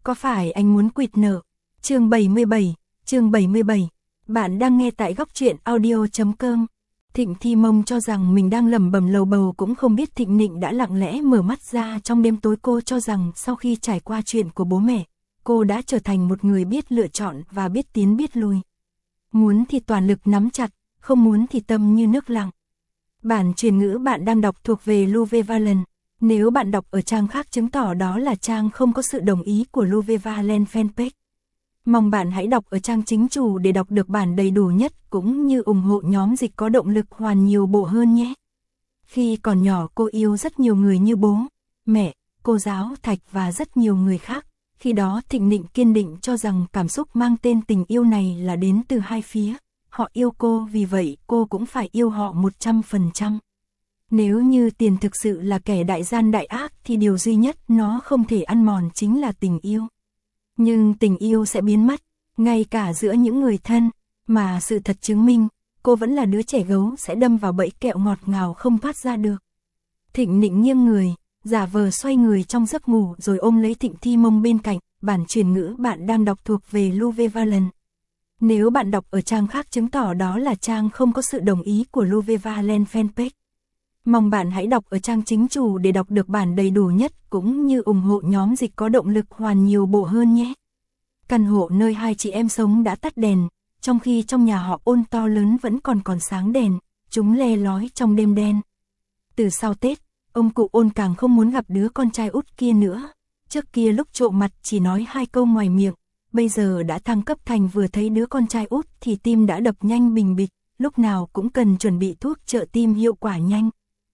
Có phải anh muốn quỵt nợ? Chương 77. Bạn đang nghe tại góc truyện audio.com. Thịnh Thi Mông cho rằng mình đang lẩm bẩm lầu bầu, cũng không biết Thịnh Nịnh đã lặng lẽ mở mắt ra trong đêm tối. Cô cho rằng sau khi trải qua chuyện của bố mẹ, cô đã trở thành một người biết lựa chọn và biết tiến biết lui. Muốn thì toàn lực nắm chặt, không muốn thì tâm như nước lặng. Bản truyền ngữ bạn đang đọc thuộc về Luvevalent. Nếu bạn đọc ở trang khác chứng tỏ đó là trang không có sự đồng ý của Luvevalent fanpage. Mong bạn hãy đọc ở trang chính chủ để đọc được bản đầy đủ nhất, cũng như ủng hộ nhóm dịch có động lực hoàn nhiều bộ hơn nhé. Khi còn nhỏ cô yêu rất nhiều người như bố, mẹ, cô giáo Thạch và rất nhiều người khác. Khi đó Thịnh Nịnh kiên định cho rằng cảm xúc mang tên tình yêu này là đến từ hai phía. Họ yêu cô, vì vậy cô cũng phải yêu họ 100%. Nếu như tiền thực sự là kẻ đại gian đại ác thì điều duy nhất nó không thể ăn mòn chính là tình yêu. Nhưng tình yêu sẽ biến mất, ngay cả giữa những người thân, mà sự thật chứng minh, cô vẫn là đứa trẻ gấu sẽ đâm vào bẫy kẹo ngọt ngào không thoát ra được. Thịnh Nịnh nghiêng người, giả vờ xoay người trong giấc ngủ rồi ôm lấy Thịnh Thi Mông bên cạnh. Bản truyền ngữ bạn đang đọc thuộc về Luvevalent. Nếu bạn đọc ở trang khác chứng tỏ đó là trang không có sự đồng ý của Luvevalent fanpage. Mong bạn hãy đọc ở trang chính chủ để đọc được bản đầy đủ nhất, cũng như ủng hộ nhóm dịch có động lực hoàn nhiều bộ hơn nhé. Căn hộ nơi hai chị em sống đã tắt đèn, trong khi trong nhà họ Ôn to lớn vẫn còn sáng đèn, chúng le lói trong đêm đen. Từ sau Tết, ông cụ Ôn càng không muốn gặp đứa con trai út kia nữa. Trước kia lúc trộm mặt chỉ nói 2 câu ngoài miệng, bây giờ đã thăng cấp thành vừa thấy đứa con trai út thì tim đã đập nhanh bình bịch, lúc nào cũng cần chuẩn bị thuốc trợ tim hiệu quả nhanh.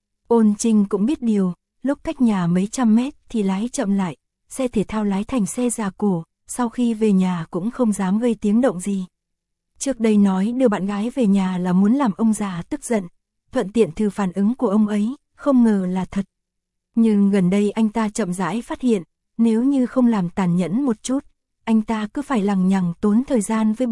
Ôn Trinh cũng biết điều, lúc cách nhà mấy trăm mét thì lái chậm lại, xe thể thao lái thành xe già cổ, sau khi về nhà cũng không dám gây tiếng động gì. Trước đây nói đưa bạn gái về nhà là muốn làm ông già tức giận, thuận tiện thử phản ứng của ông ấy, không ngờ là thật. Nhưng gần đây anh ta chậm rãi phát hiện, nếu như không làm tàn nhẫn một chút, anh ta cứ phải lằng nhằng tốn thời gian với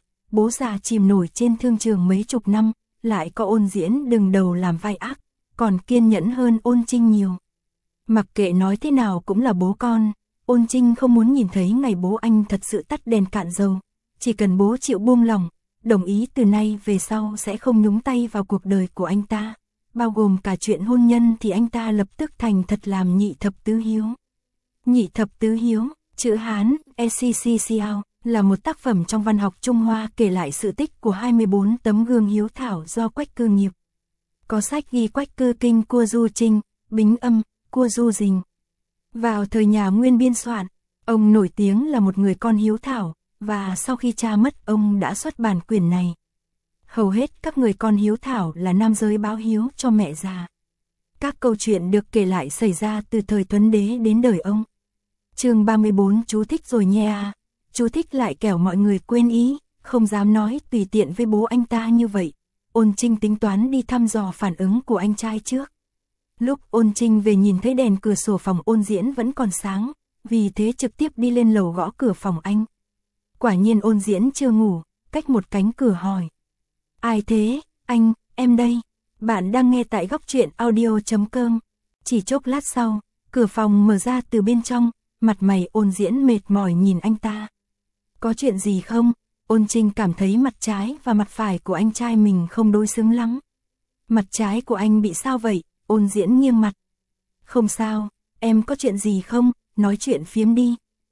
bố già chìm nổi trên thương trường mấy chục năm, lại có Ôn Diễn đứng đầu làm vai ác, còn kiên nhẫn hơn Ôn Trinh nhiều. Mặc kệ nói thế nào cũng là bố con, Ôn Trinh không muốn nhìn thấy ngày bố anh thật sự tắt đèn cạn dầu, chỉ cần bố chịu buông lòng, đồng ý từ nay về sau sẽ không nhúng tay vào cuộc đời của anh ta, bao gồm cả chuyện hôn nhân, thì anh ta lập tức thành thật làm nhị thập tứ hiếu. Nhị thập tứ hiếu, chữ Hán, ECCCL, là một tác phẩm trong văn học Trung Hoa kể lại sự tích của 24 tấm gương hiếu thảo do Quách Cư nghiệp. Có sách ghi Quách Cư kinh Cua Du Trinh, Bính Âm, Cua Du Dình. Vào thời nhà Nguyên biên soạn, ông nổi tiếng là một người con hiếu thảo, và sau khi cha mất ông đã xuất bản quyển này. Hầu hết các người con hiếu thảo là nam giới báo hiếu cho mẹ già. Các câu chuyện được kể lại xảy ra từ thời Tuấn Đế đến đời ông. Chương 34. Chú thích rồi nha à. Chú thích lại kẻo mọi người quên ý, không dám nói tùy tiện với bố anh ta như vậy. Ôn Trinh tính toán đi thăm dò phản ứng của anh trai trước. Lúc Ôn Trinh về nhìn thấy đèn cửa sổ phòng Ôn Diễn vẫn còn sáng, vì thế trực tiếp đi lên lầu gõ cửa phòng anh. Quả nhiên Ôn Diễn chưa ngủ, cách một cánh cửa hỏi. Ai thế? Anh, em đây. Bạn đang nghe tại góc truyện audio.com. Chỉ chốc lát sau, cửa phòng mở ra từ bên trong, mặt mày Ôn Diễn mệt mỏi nhìn anh ta. Có chuyện gì không? Ôn Trinh cảm thấy mặt trái và mặt phải của anh trai mình không đối xứng lắm. Mặt trái của anh bị sao vậy? Ôn Diễn nghiêng mặt. Không sao, em có chuyện gì không? Nói chuyện phiếm đi.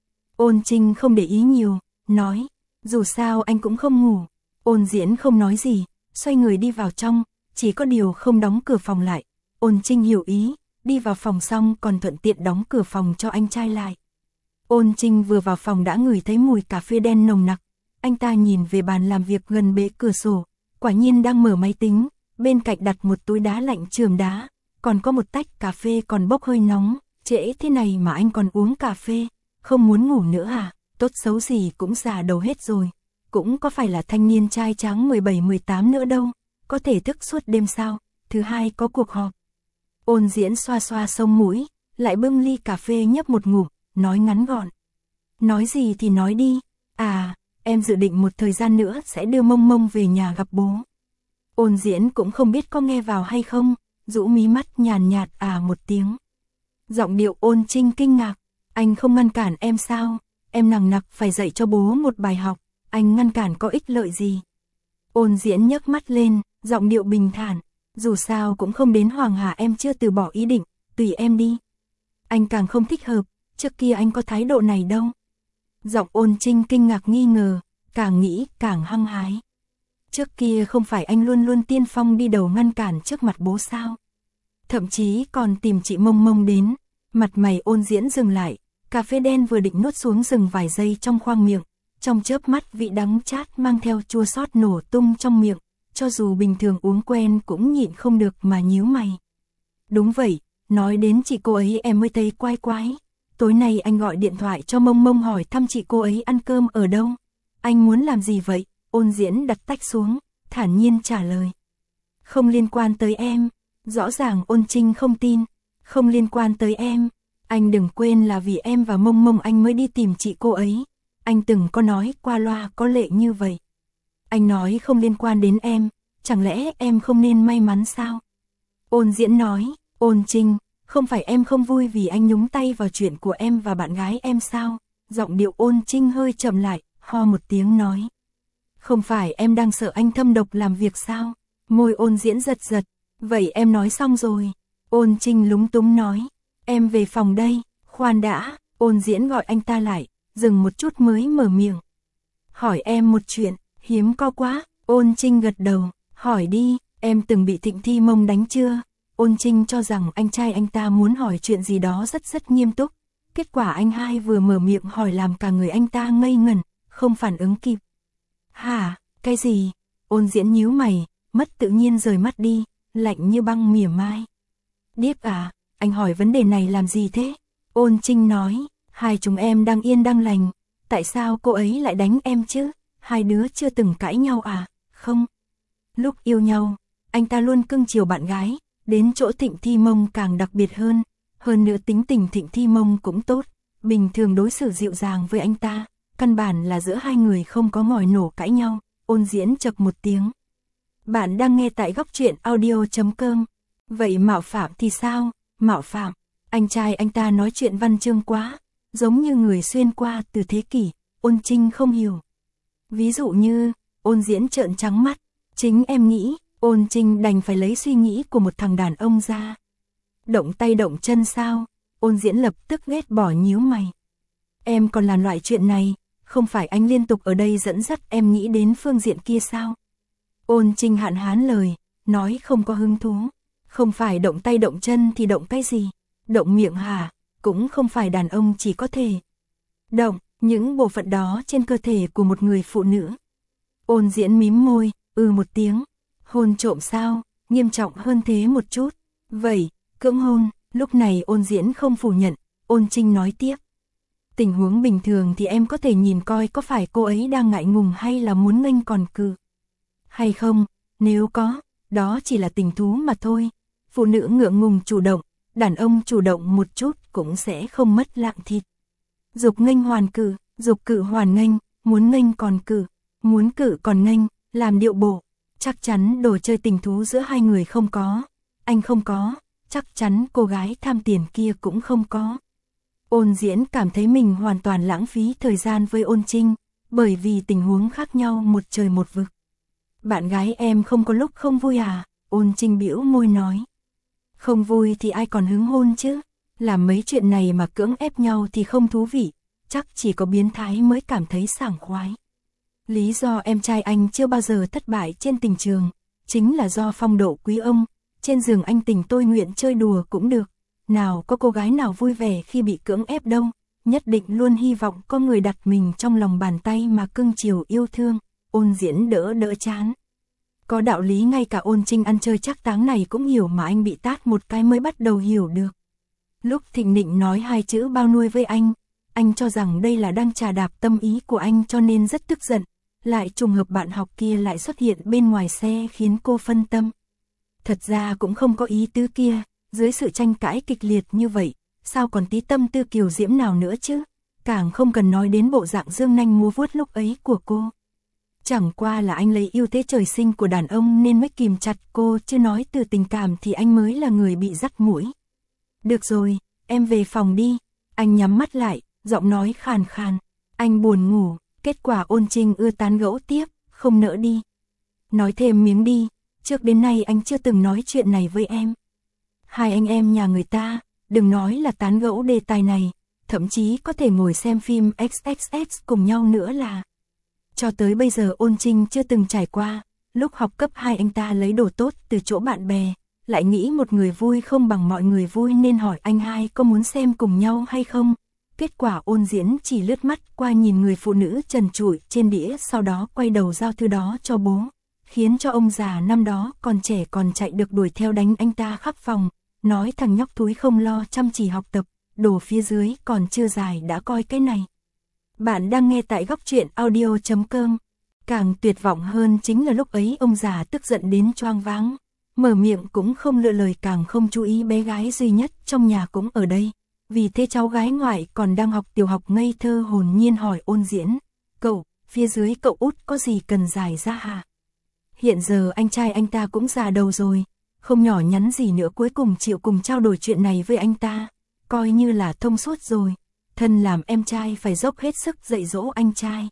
Ôn Trinh không để ý nhiều, nói, dù sao anh cũng không ngủ. Ôn Diễn không nói gì, xoay người đi vào trong, chỉ có điều không đóng cửa phòng lại. Ôn Trinh hiểu ý, đi vào phòng xong còn thuận tiện đóng cửa phòng cho anh trai lại. Ôn Trinh vừa vào phòng đã ngửi thấy mùi cà phê đen nồng nặc. Anh ta nhìn về bàn làm việc gần bệ cửa sổ, quả nhiên đang mở máy tính, bên cạnh đặt một túi đá lạnh chườm đá, còn có một tách cà phê còn bốc hơi nóng. Trễ thế này mà anh còn uống cà phê, không muốn ngủ nữa à? Tốt xấu gì cũng già đầu hết rồi, cũng có phải là thanh niên trai tráng 17-18 nữa đâu, có thể thức suốt đêm sao? Thứ hai có cuộc họp. Ôn Diễn xoa xoa sống mũi, lại bưng ly cà phê nhấp một ngụm, nói ngắn gọn. Nói gì thì nói đi. À, em dự định một thời gian nữa sẽ đưa Mông Mông về nhà gặp bố. Ôn Diễn cũng không biết có nghe vào hay không, rũ mí mắt nhàn nhạt à một tiếng. Giọng điệu Ôn Trinh kinh ngạc. Anh không ngăn cản em sao? em nằng nặc phải dạy cho bố một bài học, anh ngăn cản có ích lợi gì. Ôn Diễn nhấc mắt lên, giọng điệu bình thản, dù sao cũng không đến Hoàng Hà, em chưa từ bỏ ý định, tùy em đi. Anh càng không thích hợp, trước kia anh có thái độ này đâu. Giọng Ôn Trinh kinh ngạc nghi ngờ, càng nghĩ càng hăng hái. Trước kia không phải anh luôn luôn tiên phong đi đầu ngăn cản trước mặt bố sao? Thậm chí còn tìm chị Mông Mông đến. Mặt mày Ôn Diễn dừng lại, cà phê đen vừa định nuốt xuống dừng vài giây trong khoang miệng, trong chớp mắt vị đắng chát mang theo chua xót nổ tung trong miệng, cho dù bình thường uống quen cũng nhịn không được mà nhíu mày. Đúng vậy, nói đến chị cô ấy em mới thấy quái quái. Tối nay anh gọi điện thoại cho Mông Mông hỏi thăm chị cô ấy ăn cơm ở đâu. Anh muốn làm gì vậy? Ôn Diễn đặt tách xuống, thản nhiên trả lời. Không liên quan tới em. Rõ ràng Ôn Trinh không tin. Không liên quan tới em. Anh đừng quên là vì em và Mông Mông anh mới đi tìm chị cô ấy. Anh từng có nói qua loa có lệ như vậy. Anh nói không liên quan đến em, chẳng lẽ em không nên may mắn sao? Ôn Diễn nói, Ôn Trinh, không phải em không vui vì anh nhúng tay vào chuyện của em và bạn gái em sao? Giọng điệu Ôn Trinh hơi chậm lại, ho một tiếng nói. Không phải em đang sợ anh thâm độc làm việc sao? Môi Ôn Diễn giật giật, vậy em nói xong rồi. Ôn Trinh lúng túng nói, em về phòng đây, khoan đã. Ôn Diễn gọi anh ta lại, dừng một chút mới mở miệng. Hỏi em một chuyện, hiếm có quá. Ôn Trinh gật đầu, hỏi đi, em từng bị Thịnh Thi Mông đánh chưa? Ôn Trinh cho rằng anh trai anh ta muốn hỏi chuyện gì đó rất nghiêm túc. Kết quả anh hai vừa mở miệng hỏi làm cả người anh ta ngây ngẩn, không phản ứng kịp. Hả, cái gì? Ôn Diễn nhíu mày, mất tự nhiên rời mắt đi, lạnh như băng mỉa mai. Điếc à, anh hỏi vấn đề này làm gì thế? Ôn Trinh nói, hai chúng em đang yên đang lành, tại sao cô ấy lại đánh em chứ? Hai đứa chưa từng cãi nhau à? Không. Lúc yêu nhau, anh ta luôn cưng chiều bạn gái, đến chỗ Thịnh Thi Mông càng đặc biệt hơn. Hơn nữa tính tình Thịnh Thi Mông cũng tốt, bình thường đối xử dịu dàng với anh ta, căn bản là giữa hai người không có ngòi nổ cãi nhau. Ôn Diễn chậc một tiếng. Bạn đang nghe tại góc truyện audio.com. Vậy mạo phạm thì sao? Mạo phạm, anh trai anh ta nói chuyện văn chương quá, giống như người xuyên qua từ thế kỷ. Ôn Trinh không hiểu. Ví dụ như, Ôn Diễn trợn trắng mắt, chính em nghĩ. Ôn Trinh đành phải lấy suy nghĩ của một thằng đàn ông ra. Động tay động chân sao? Ôn Diễn lập tức ghét bỏ nhíu mày. Em còn làm loại chuyện này, không phải anh liên tục ở đây dẫn dắt em nghĩ đến phương diện kia sao? Ôn Trinh hạn hán lời, nói không có hứng thú. Không phải động tay động chân thì động cái gì? Động miệng hả? Cũng không phải đàn ông chỉ có thể động những bộ phận đó trên cơ thể của một người phụ nữ. Ôn Diễn mím môi, một tiếng. Hôn trộm sao? Nghiêm trọng hơn thế một chút. Vậy, cưỡng hôn. Lúc này Ôn Diễn không phủ nhận. Ôn Trinh nói tiếp. Tình huống bình thường thì em có thể nhìn coi có phải cô ấy đang ngại ngùng hay là muốn nghênh còn cự. Hay không, nếu có, đó chỉ là tình thú mà thôi. Phụ nữ ngượng ngùng chủ động, đàn ông chủ động một chút cũng sẽ không mất lạng thịt. Dục nghênh hoàn cự, dục cự hoàn nghênh, muốn nghênh còn cự, muốn cự còn nghênh, làm điệu bộ. Chắc chắn đồ chơi tình thú giữa hai người không có. Anh không có, chắc chắn cô gái tham tiền kia cũng không có. Ôn Diễn cảm thấy mình hoàn toàn lãng phí thời gian với Ôn Trinh, bởi vì tình huống khác nhau một trời một vực. Bạn gái em không có lúc không vui à? Ôn Trinh bĩu môi nói. Không vui thì ai còn hứng hôn chứ? Làm mấy chuyện này mà cưỡng ép nhau thì không thú vị, chắc chỉ có biến thái mới cảm thấy sảng khoái. Lý do em trai anh chưa bao giờ thất bại trên tình trường, chính là do phong độ quý ông, trên giường anh tình tôi nguyện chơi đùa cũng được. Nào có cô gái nào vui vẻ khi bị cưỡng ép đâu, nhất định luôn hy vọng có người đặt mình trong lòng bàn tay mà cưng chiều yêu thương. Ôn Diễn đỡ chán. Có đạo lý ngay cả Ôn Trinh ăn chơi chắc táng này cũng hiểu mà anh bị tát một cái mới bắt đầu hiểu được. Lúc Thịnh Nịnh nói hai chữ bao nuôi với anh cho rằng đây là đang trà đạp tâm ý của anh cho nên rất tức giận. Lại trùng hợp bạn học kia lại xuất hiện bên ngoài xe khiến cô phân tâm. Thật ra cũng không có ý tứ kia, dưới sự tranh cãi kịch liệt như vậy, sao còn tí tâm tư kiều diễm nào nữa chứ? Càng không cần nói đến bộ dạng dương nanh múa vuốt lúc ấy của cô. Chẳng qua là anh lấy ưu thế trời sinh của đàn ông nên mới kìm chặt cô, chứ nói từ tình cảm thì anh mới là người bị dắt mũi. Được rồi, em về phòng đi. Anh nhắm mắt lại, giọng nói khàn khàn. Anh buồn ngủ, kết quả Ôn Trinh ưa tán gẫu tiếp, không nỡ đi. Nói thêm miếng đi, trước đến nay anh chưa từng nói chuyện này với em. Hai anh em nhà người ta, đừng nói là tán gẫu đề tài này, thậm chí có thể ngồi xem phim XXX cùng nhau nữa là. Cho tới bây giờ Ôn Trinh chưa từng trải qua, lúc học cấp 2 anh ta lấy đồ tốt từ chỗ bạn bè, lại nghĩ một người vui không bằng mọi người vui nên hỏi anh hai có muốn xem cùng nhau hay không. Kết quả Ôn Diễn chỉ lướt mắt qua nhìn người phụ nữ trần trụi trên đĩa, sau đó quay đầu giao thư đó cho bố, khiến cho ông già năm đó còn trẻ còn chạy được đuổi theo đánh anh ta khắp phòng, nói thằng nhóc thúi không lo chăm chỉ học tập, đồ phía dưới còn chưa dài đã coi cái này. Bạn đang nghe tại góc truyện audio.com. Càng tuyệt vọng hơn chính là lúc ấy ông già tức giận đến choang váng, mở miệng cũng không lựa lời, càng không chú ý bé gái duy nhất trong nhà cũng ở đây. Vì thế cháu gái ngoại còn đang học tiểu học ngây thơ hồn nhiên hỏi Ôn Diễn, cậu, phía dưới cậu út có gì cần giải ra hả? Hiện giờ anh trai anh ta cũng già đầu rồi, không nhỏ nhắn gì nữa, cuối cùng chịu cùng trao đổi chuyện này với anh ta, coi như là thông suốt rồi. Thân làm em trai phải dốc hết sức dạy dỗ anh trai.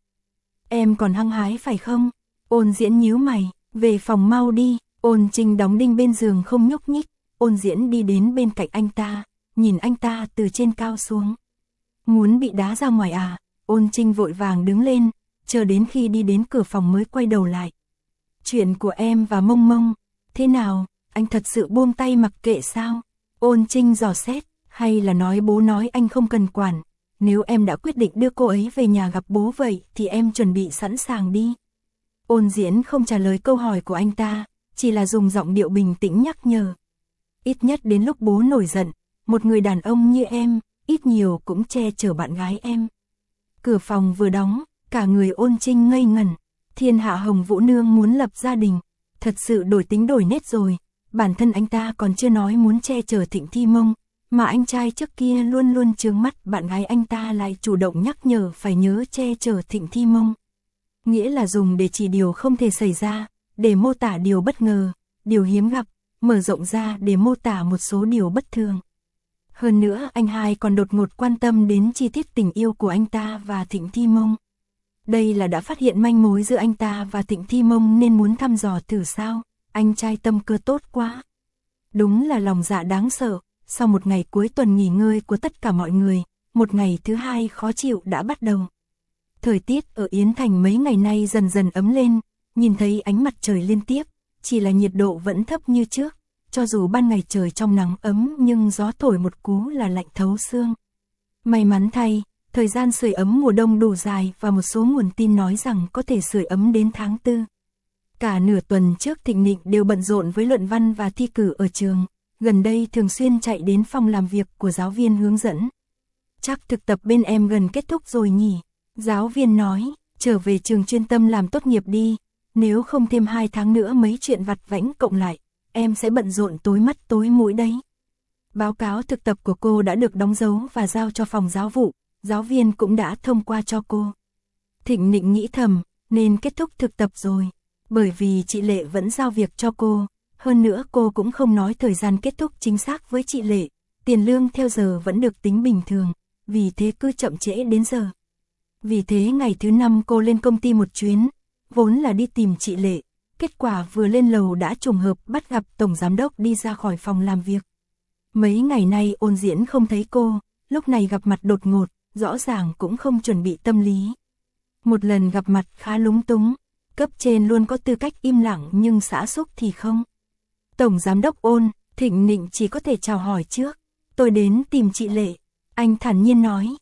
Em còn hăng hái phải không? Ôn Diễn nhíu mày, về phòng mau đi. Ôn Trinh đóng đinh bên giường không nhúc nhích. Ôn Diễn đi đến bên cạnh anh ta, nhìn anh ta từ trên cao xuống. Muốn bị đá ra ngoài à? Ôn Trinh vội vàng đứng lên, chờ đến khi đi đến cửa phòng mới quay đầu lại. Chuyện của em và Mông Mông, thế nào, anh thật sự buông tay mặc kệ sao? Ôn Trinh dò xét, hay là nói bố nói anh không cần quản, nếu em đã quyết định đưa cô ấy về nhà gặp bố vậy thì em chuẩn bị sẵn sàng đi. Ôn Diễn không trả lời câu hỏi của anh ta, chỉ là dùng giọng điệu bình tĩnh nhắc nhở. Ít nhất đến lúc bố nổi giận, một người đàn ông như em, ít nhiều cũng che chở bạn gái em. Cửa phòng vừa đóng, cả người Ôn Trinh ngây ngẩn. Thiên hạ Hồng Vũ Nương muốn lập gia đình, thật sự đổi tính đổi nết rồi. Bản thân anh ta còn chưa nói muốn che chở Thịnh Thi Mông, mà anh trai trước kia luôn luôn chướng mắt bạn gái anh ta lại chủ động nhắc nhở phải nhớ che chở Thịnh Thi Mông. Nghĩa là dùng để chỉ điều không thể xảy ra, để mô tả điều bất ngờ, điều hiếm gặp, mở rộng ra để mô tả một số điều bất thường. Hơn nữa anh hai còn đột ngột quan tâm đến chi tiết tình yêu của anh ta và Thịnh Thi Mông. Đây là đã phát hiện manh mối giữa anh ta và Thịnh Thi Mông nên muốn thăm dò thử sao? Anh trai tâm cơ tốt quá. Đúng là lòng dạ đáng sợ. Sau một ngày cuối tuần nghỉ ngơi của tất cả mọi người, một ngày thứ hai khó chịu đã bắt đầu. Thời tiết ở Yến Thành mấy ngày nay dần dần ấm lên, nhìn thấy ánh mặt trời liên tiếp, chỉ là nhiệt độ vẫn thấp như trước. Cho dù ban ngày trời trong nắng ấm nhưng gió thổi một cú là lạnh thấu xương. May mắn thay, thời gian sưởi ấm mùa đông đủ dài và một số nguồn tin nói rằng có thể sưởi ấm đến tháng 4. Cả nửa tuần trước Thịnh Nịnh đều bận rộn với luận văn và thi cử ở trường, gần đây thường xuyên chạy đến phòng làm việc của giáo viên hướng dẫn. Chắc thực tập bên em gần kết thúc rồi nhỉ? Giáo viên nói, trở về trường chuyên tâm làm tốt nghiệp đi, nếu không thêm 2 tháng nữa mấy chuyện vặt vãnh cộng lại, em sẽ bận rộn tối mắt tối mũi đấy. Báo cáo thực tập của cô đã được đóng dấu và giao cho phòng giáo vụ, giáo viên cũng đã thông qua cho cô. Thịnh Nịnh nghĩ thầm, nên kết thúc thực tập rồi, bởi vì chị Lệ vẫn giao việc cho cô, hơn nữa cô cũng không nói thời gian kết thúc chính xác với chị Lệ, tiền lương theo giờ vẫn được tính bình thường, vì thế cứ chậm trễ đến giờ. Vì thế ngày thứ 5 cô lên công ty một chuyến, vốn là đi tìm chị Lệ, kết quả vừa lên lầu đã trùng hợp bắt gặp tổng giám đốc đi ra khỏi phòng làm việc. Mấy ngày nay Ôn Diễn không thấy cô, lúc này gặp mặt đột ngột, rõ ràng cũng không chuẩn bị tâm lý. Một lần gặp mặt khá lúng túng, cấp trên luôn có tư cách im lặng nhưng xã xúc thì không. Tổng giám đốc Ôn, Thịnh Nịnh chỉ có thể chào hỏi trước. Tôi đến tìm chị Lệ. Anh thản nhiên nói,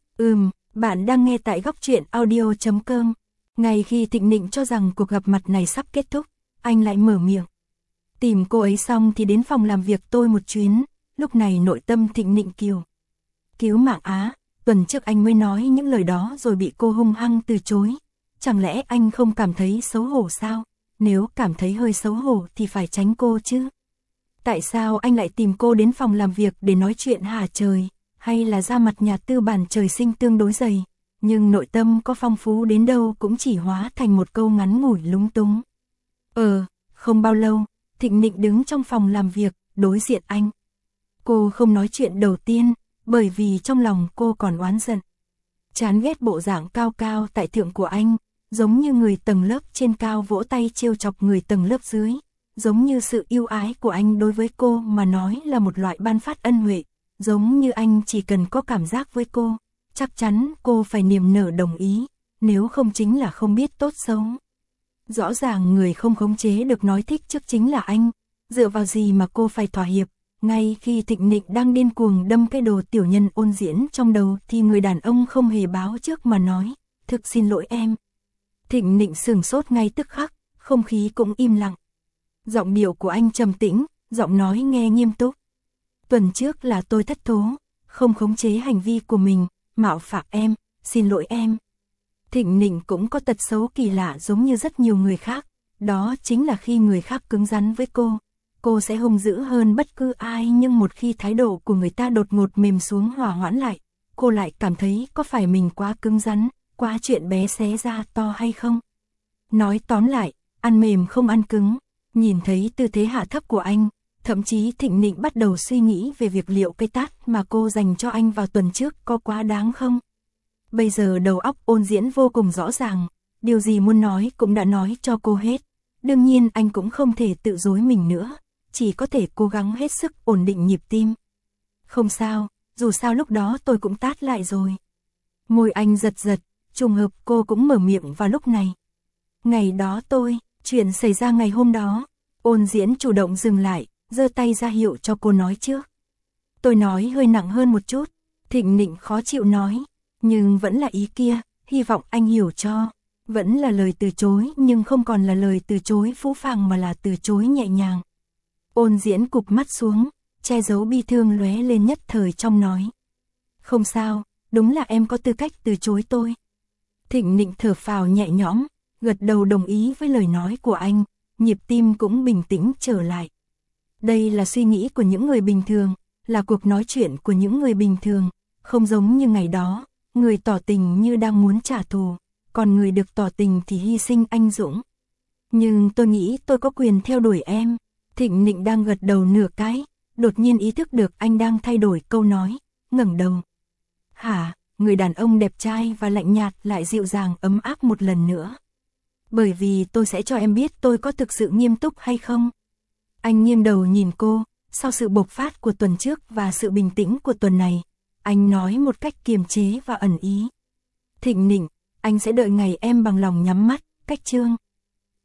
bạn đang nghe tại góc truyện audio.com. Ngay khi Thịnh Nịnh cho rằng cuộc gặp mặt này sắp kết thúc, anh lại mở miệng. Tìm cô ấy xong thì đến phòng làm việc tôi một chuyến, lúc này nội tâm Thịnh Nịnh kiều. Cứu mạng á, tuần trước anh mới nói những lời đó rồi bị cô hung hăng từ chối. Chẳng lẽ anh không cảm thấy xấu hổ sao? Nếu cảm thấy hơi xấu hổ thì phải tránh cô chứ. Tại sao anh lại tìm cô đến phòng làm việc để nói chuyện hả trời? Hay là ra mặt nhà tư bản trời sinh tương đối dày, nhưng nội tâm có phong phú đến đâu cũng chỉ hóa thành một câu ngắn ngủi lúng túng. Không bao lâu, Thịnh Nịnh đứng trong phòng làm việc, đối diện anh. Cô không nói chuyện đầu tiên, bởi vì trong lòng cô còn oán giận. Chán ghét bộ dạng cao cao tại thượng của anh, giống như người tầng lớp trên cao vỗ tay trêu chọc người tầng lớp dưới, giống như sự yêu ái của anh đối với cô mà nói là một loại ban phát ân huệ, giống như anh chỉ cần có cảm giác với cô, chắc chắn cô phải niềm nở đồng ý, nếu không chính là không biết tốt xấu. Rõ ràng người không khống chế được nói thích trước chính là anh, dựa vào gì mà cô phải thỏa hiệp. Ngay khi Thịnh Nịnh đang điên cuồng đâm cái đồ tiểu nhân Ôn Diễn trong đầu thì người đàn ông không hề báo trước mà nói, thực xin lỗi em. Thịnh Nịnh sửng sốt ngay tức khắc, không khí cũng im lặng. Giọng điệu của anh trầm tĩnh, giọng nói nghe nghiêm túc. Tuần trước là tôi thất thố, không khống chế hành vi của mình, mạo phạm em, xin lỗi em. Thịnh Nịnh cũng có tật xấu kỳ lạ giống như rất nhiều người khác, đó chính là khi người khác cứng rắn với cô sẽ hung dữ hơn bất cứ ai, nhưng một khi thái độ của người ta đột ngột mềm xuống hòa hoãn lại, cô lại cảm thấy có phải mình quá cứng rắn, quá chuyện bé xé ra to hay không. Nói tóm lại, ăn mềm không ăn cứng, nhìn thấy tư thế hạ thấp của anh, thậm chí Thịnh Nịnh bắt đầu suy nghĩ về việc liệu cái tát mà cô dành cho anh vào tuần trước có quá đáng không. Bây giờ đầu óc Ôn Diễn vô cùng rõ ràng, điều gì muốn nói cũng đã nói cho cô hết. Đương nhiên anh cũng không thể tự dối mình nữa, chỉ có thể cố gắng hết sức ổn định nhịp tim. Không sao, dù sao lúc đó tôi cũng tát lại rồi. Môi anh giật giật, trùng hợp cô cũng mở miệng vào lúc này. Ngày đó chuyện xảy ra ngày hôm đó, Ôn Diễn chủ động dừng lại, giơ tay ra hiệu cho cô nói trước. Tôi nói hơi nặng hơn một chút, Thịnh Nịnh khó chịu nói, nhưng vẫn là ý kia, hy vọng anh hiểu cho. Vẫn là lời từ chối nhưng không còn là lời từ chối phũ phàng mà là từ chối nhẹ nhàng. Ôn Diễn cụp mắt xuống, che giấu bi thương lóe lên nhất thời trong nói. Không sao, đúng là em có tư cách từ chối tôi. Thịnh Nịnh thở phào nhẹ nhõm, gật đầu đồng ý với lời nói của anh, nhịp tim cũng bình tĩnh trở lại. Đây là suy nghĩ của những người bình thường, là cuộc nói chuyện của những người bình thường, không giống như ngày đó, người tỏ tình như đang muốn trả thù, còn người được tỏ tình thì hy sinh anh dũng. Nhưng tôi nghĩ tôi có quyền theo đuổi em. Thịnh Nịnh đang gật đầu nửa cái, đột nhiên ý thức được anh đang thay đổi câu nói, ngẩng đầu. Hả, người đàn ông đẹp trai và lạnh nhạt lại dịu dàng ấm áp một lần nữa. Bởi vì tôi sẽ cho em biết tôi có thực sự nghiêm túc hay không. Anh nghiêng đầu nhìn cô, sau sự bộc phát của tuần trước và sự bình tĩnh của tuần này, anh nói một cách kiềm chế và ẩn ý. Thịnh Nịnh, anh sẽ đợi ngày em bằng lòng nhắm mắt, cách chương.